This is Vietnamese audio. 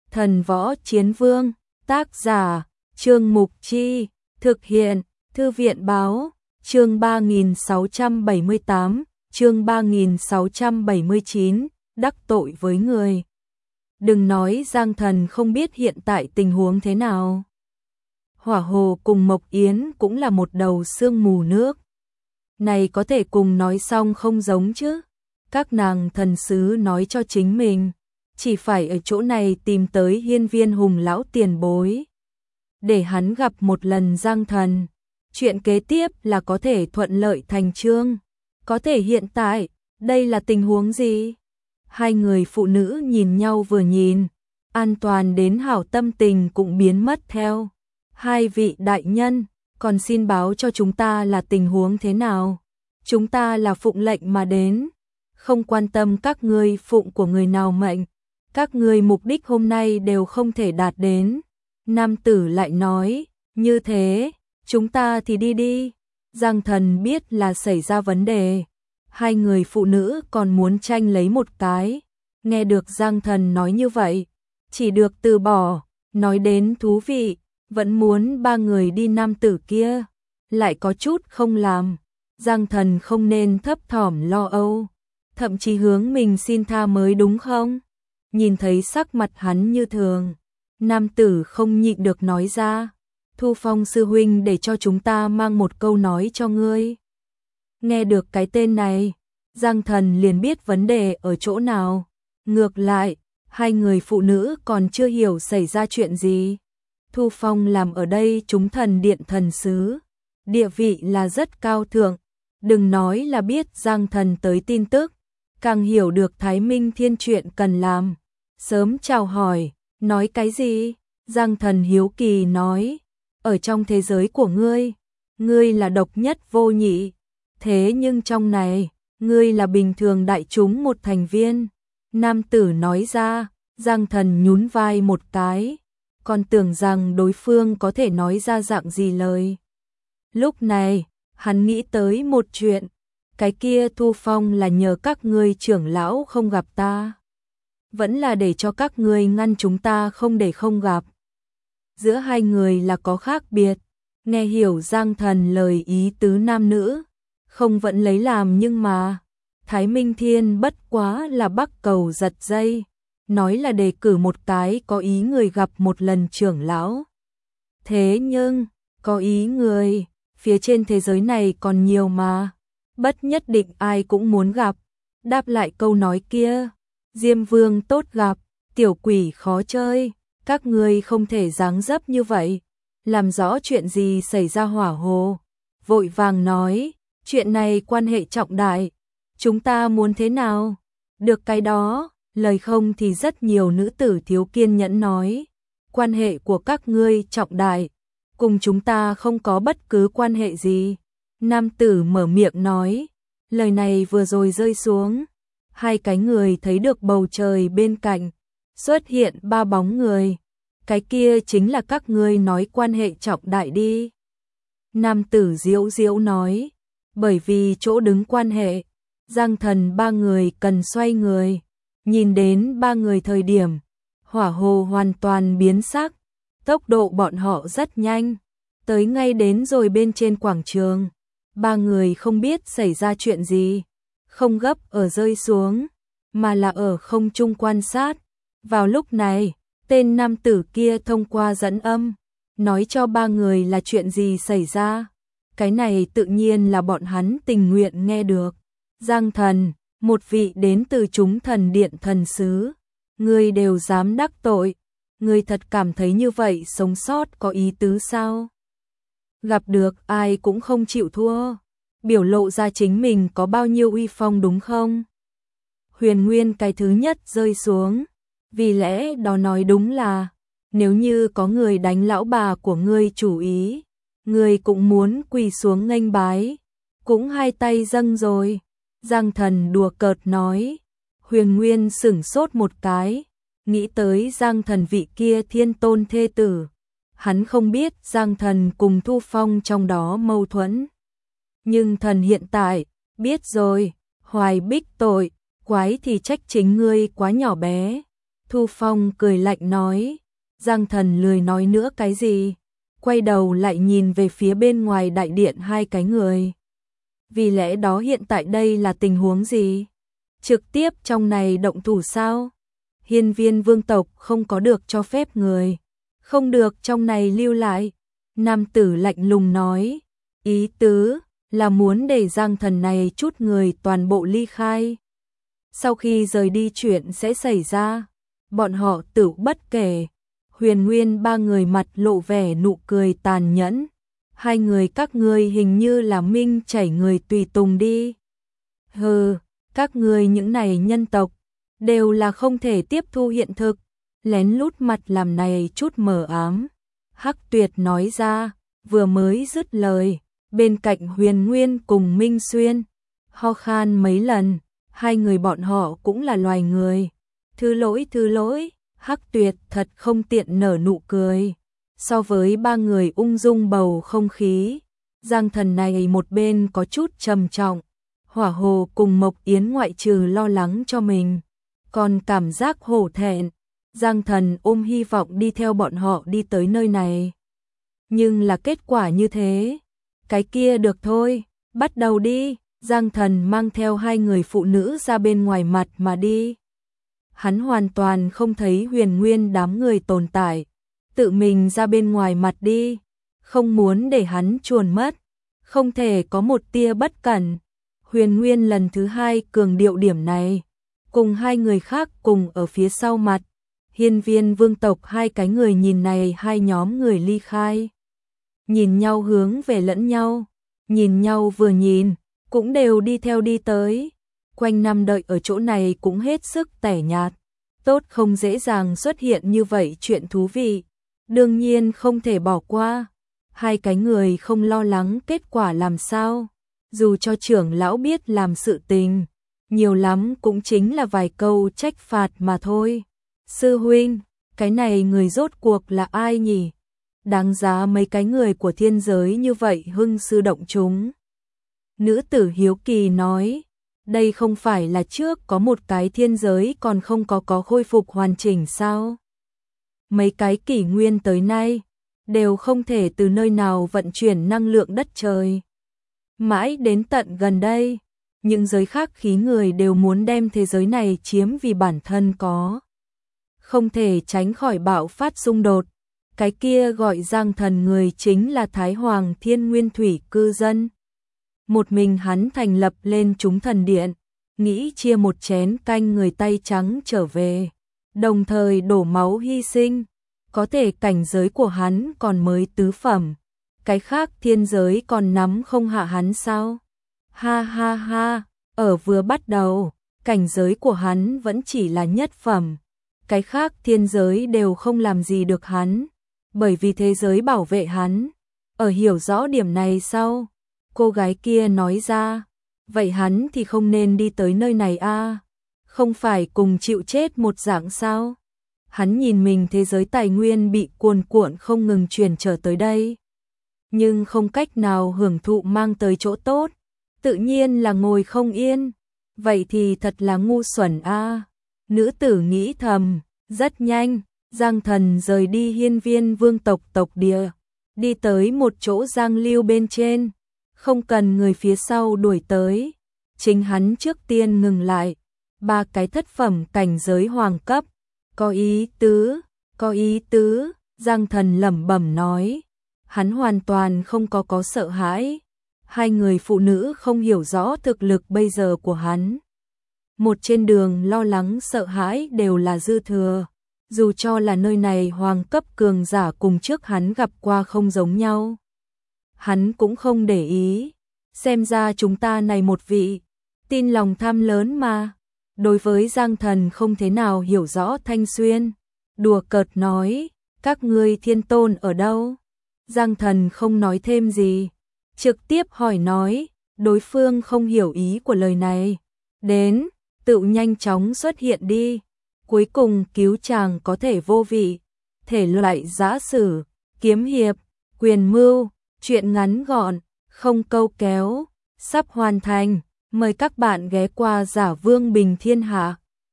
Thần Võ Chiến Vương, tác giả, Trương Mục Chi, thực hiện, Thư viện báo, chương 3678, chương 3679, đắc tội với người. Đừng nói Giang Thần không biết hiện tại tình huống thế nào. Hỏa Hồ cùng Mộc Yến cũng là một đầu sương mù nước. Này có thể cùng nói xong không giống chứ. Các nàng thần sứ nói cho chính mình, chỉ phải ở chỗ này tìm tới Hiên Viên Hùng lão tiền bối, để hắn gặp một lần Giang Thần. Chuyện kế tiếp là có thể thuận lợi thành chương. Có thể hiện tại, đây là tình huống gì? Hai người phụ nữ nhìn nhau vừa nhìn, an toàn đến hảo tâm tình cũng biến mất theo. Hai vị đại nhân, còn xin báo cho chúng ta là tình huống thế nào? Chúng ta là phụng lệnh mà đến, không quan tâm các ngươi phụng của người nào mệnh, các ngươi mục đích hôm nay đều không thể đạt đến. Nam tử lại nói, như thế, chúng ta thì đi đi. Giang Thần biết là xảy ra vấn đề, hai người phụ nữ còn muốn tranh lấy một cái. Nghe được Giang Thần nói như vậy, chỉ được từ bỏ. Nói đến thú vị, vẫn muốn ba người đi. Nam tử kia lại có chút không làm. Giang Thần không nên thấp thỏm lo âu, thậm chí hướng mình xin tha mới đúng không? Nhìn thấy sắc mặt hắn như thường, nam tử không nhịn được nói ra, Thu Phong sư huynh để cho chúng ta mang một câu nói cho ngươi. Nghe được cái tên này, Giang Thần liền biết vấn đề ở chỗ nào. Ngược lại, hai người phụ nữ còn chưa hiểu xảy ra chuyện gì. Thu Phong làm ở đây chúng thần điện thần sứ, địa vị là rất cao thượng. Đừng nói là biết Giang Thần tới tin tức, càng hiểu được Thái Minh Thiên chuyện cần làm. Sớm chào hỏi, nói cái gì? Giang Thần hiếu kỳ nói, ở trong thế giới của ngươi là độc nhất vô nhị. Thế nhưng trong này, ngươi là bình thường đại chúng một thành viên. Nam tử nói ra. Giang Thần nhún vai một cái, còn tưởng rằng đối phương có thể nói ra dạng gì lời. Lúc này, hắn nghĩ tới một chuyện, cái kia Thu Phong là nhờ các ngươi trưởng lão không gặp ta, vẫn là để cho các ngươi ngăn chúng ta không để không gặp. Giữa hai người là có khác biệt. Nghe hiểu Giang Thần lời ý tứ nam nữ, không vẫn lấy làm nhưng mà Thái Minh Thiên bất quá là bắc cầu giật dây, nói là đề cử một cái có ý người gặp một lần trưởng lão. Thế nhưng, có ý người, phía trên thế giới này còn nhiều mà, bất nhất định ai cũng muốn gặp. Đáp lại câu nói kia, Diêm Vương tốt gặp, tiểu quỷ khó chơi, các ngươi không thể dáng dấp như vậy. Làm rõ chuyện gì xảy ra. Hỏa Hồ vội vàng nói, chuyện này quan hệ trọng đại, chúng ta muốn thế nào? Được cái đó, lời không thì rất nhiều nữ tử thiếu kiên nhẫn nói, quan hệ của các ngươi trọng đại, cùng chúng ta không có bất cứ quan hệ gì. Nam tử mở miệng nói, lời này vừa rồi rơi xuống, hai cái người thấy được bầu trời bên cạnh xuất hiện ba bóng người. Cái kia chính là các ngươi nói quan hệ trọng đại đi. Nam tử diễu diễu nói, bởi vì chỗ đứng quan hệ, Giang Thần ba người cần xoay người. Nhìn đến ba người thời điểm, Hỏa Hồ hoàn toàn biến sắc, tốc độ bọn họ rất nhanh, tới ngay đến rồi bên trên quảng trường. Ba người không biết xảy ra chuyện gì, không gấp ở rơi xuống, mà là ở không trung quan sát. Vào lúc này, tên nam tử kia thông qua dẫn âm, nói cho ba người là chuyện gì xảy ra. Cái này tự nhiên là bọn hắn tình nguyện nghe được. Giang Thần, một vị đến từ chúng thần điện thần sứ, ngươi đều dám đắc tội, ngươi thật cảm thấy như vậy sống sót có ý tứ sao? Gặp được ai cũng không chịu thua, biểu lộ ra chính mình có bao nhiêu uy phong đúng không? Huyền Nguyên cái thứ nhất rơi xuống, vì lẽ đó nói đúng là, nếu như có người đánh lão bà của ngươi chủ ý, ngươi cũng muốn quỳ xuống nghênh bái, cũng hai tay dâng rồi. Giang Thần đùa cợt nói. Huyền Nguyên sửng sốt một cái, nghĩ tới Giang Thần vị kia thiên tôn thê tử. Hắn không biết Giang Thần cùng Thu Phong trong đó mâu thuẫn. Nhưng thần hiện tại, biết rồi, Hoài Bích tội, quái thì trách chính ngươi quá nhỏ bé. Thu Phong cười lạnh nói, Giang Thần lười nói nữa cái gì, quay đầu lại nhìn về phía bên ngoài đại điện hai cái người. Vì lẽ đó hiện tại đây là tình huống gì? Trực tiếp trong này động thủ sao? Hiên Viên vương tộc không có được cho phép người, không được trong này lưu lại. Nam tử lạnh lùng nói, ý tứ là muốn để Giang Thần này chút người toàn bộ ly khai. Sau khi rời đi chuyện sẽ xảy ra, bọn họ tử bất kể. Huyền Nguyên ba người mặt lộ vẻ nụ cười tàn nhẫn. Hai người các ngươi hình như là minh chảy người tùy tùng đi. Hừ, các ngươi những này nhân tộc, đều là không thể tiếp thu hiện thực, lén lút mặt làm này chút mờ ám. Hắc Tuyệt nói ra, vừa mới dứt lời, bên cạnh Huyền Nguyên cùng Minh Xuyên, ho khan mấy lần, hai người bọn họ cũng là loài người. Thứ lỗi, Hắc Tuyệt thật không tiện nở nụ cười. So với ba người ung dung bầu không khí, Giang Thần này một bên có chút trầm trọng. Hỏa Hồ cùng Mộc Yến ngoại trừ lo lắng cho mình, còn cảm giác hổ thẹn. Giang Thần ôm hy vọng đi theo bọn họ đi tới nơi này. Nhưng là kết quả như thế. Cái kia được thôi, bắt đầu đi. Giang Thần mang theo hai người phụ nữ ra bên ngoài mặt mà đi. Hắn hoàn toàn không thấy Huyền Nguyên đám người tồn tại. Tự mình ra bên ngoài mặt đi. Không muốn để hắn chuồn mất. Không thể có một tia bất cẩn. Huyền Nguyên lần thứ hai cường điệu điểm này. Cùng hai người khác cùng ở phía sau mặt. Hiên Viên vương tộc hai cái người nhìn này hai nhóm người ly khai. Nhìn nhau hướng về lẫn nhau. Nhìn nhau vừa nhìn, cũng đều đi theo đi tới. Quanh năm đợi ở chỗ này cũng hết sức tẻ nhạt. Tốt không dễ dàng xuất hiện như vậy chuyện thú vị. Đương nhiên không thể bỏ qua. Hai cái người không lo lắng kết quả làm sao. Dù cho trưởng lão biết làm sự tình, nhiều lắm cũng chính là vài câu trách phạt mà thôi. Sư huynh, cái này người rốt cuộc là ai nhỉ? Đáng giá mấy cái người của thiên giới như vậy hưng sư động chúng. Nữ tử hiếu kỳ nói, đây không phải là trước có một cái thiên giới còn không có khôi phục hoàn chỉnh sao? Mấy cái kỷ nguyên tới nay, đều không thể từ nơi nào vận chuyển năng lượng đất trời. Mãi đến tận gần đây, những giới khác khí người đều muốn đem thế giới này chiếm vì bản thân có. Không thể tránh khỏi bạo phát xung đột. Cái kia gọi Giang Thần người chính là Thái Hoàng Thiên Nguyên Thủy cư dân. Một mình hắn thành lập lên chúng thần điện, nghĩ chia một chén canh người tay trắng trở về, đồng thời đổ máu hy sinh. Có thể cảnh giới của hắn còn mới tứ phẩm, cái khác thiên giới còn nắm không hạ hắn sao? Ha ha ha, ở vừa bắt đầu, cảnh giới của hắn vẫn chỉ là nhất phẩm, cái khác thiên giới đều không làm gì được hắn, bởi vì thế giới bảo vệ hắn. Ở hiểu rõ điểm này sau, cô gái kia nói ra, vậy hắn thì không nên đi tới nơi này a, không phải cùng chịu chết một dạng sao? Hắn nhìn mình thế giới tài nguyên bị cuồn cuộn không ngừng truyền trở tới đây, nhưng không cách nào hưởng thụ mang tới chỗ tốt, tự nhiên là ngồi không yên. Vậy thì thật là ngu xuẩn a. Nữ tử nghĩ thầm. Rất nhanh, Giang Thần rời đi Hiên Viên vương tộc tộc địa, đi tới một chỗ giang lưu bên trên, không cần người phía sau đuổi tới, chính hắn trước tiên ngừng lại. Ba cái thất phẩm cảnh giới hoàng cấp, có ý tứ, Giang Thần lẩm bẩm nói. Hắn hoàn toàn không có sợ hãi. Hai người phụ nữ không hiểu rõ thực lực bây giờ của hắn. Một trên đường lo lắng sợ hãi đều là dư thừa. Dù cho là nơi này hoàng cấp cường giả cùng trước hắn gặp qua không giống nhau, hắn cũng không để ý. Xem ra chúng ta này một vị, tin lòng tham lớn mà. Đối với Giang Thần không thế nào hiểu rõ Thanh Xuyên, đùa cợt nói, các ngươi thiên tôn ở đâu? Giang Thần không nói thêm gì, trực tiếp hỏi nói, đối phương không hiểu ý của lời này. Đến, tự nhanh chóng xuất hiện đi. Cuối cùng cứu chàng có thể vô vị, thể loại giã sử, kiếm hiệp, quyền mưu, chuyện ngắn gọn, không câu kéo, sắp hoàn thành. Mời các bạn ghé qua Giả Vương Bình Thiên Hạ.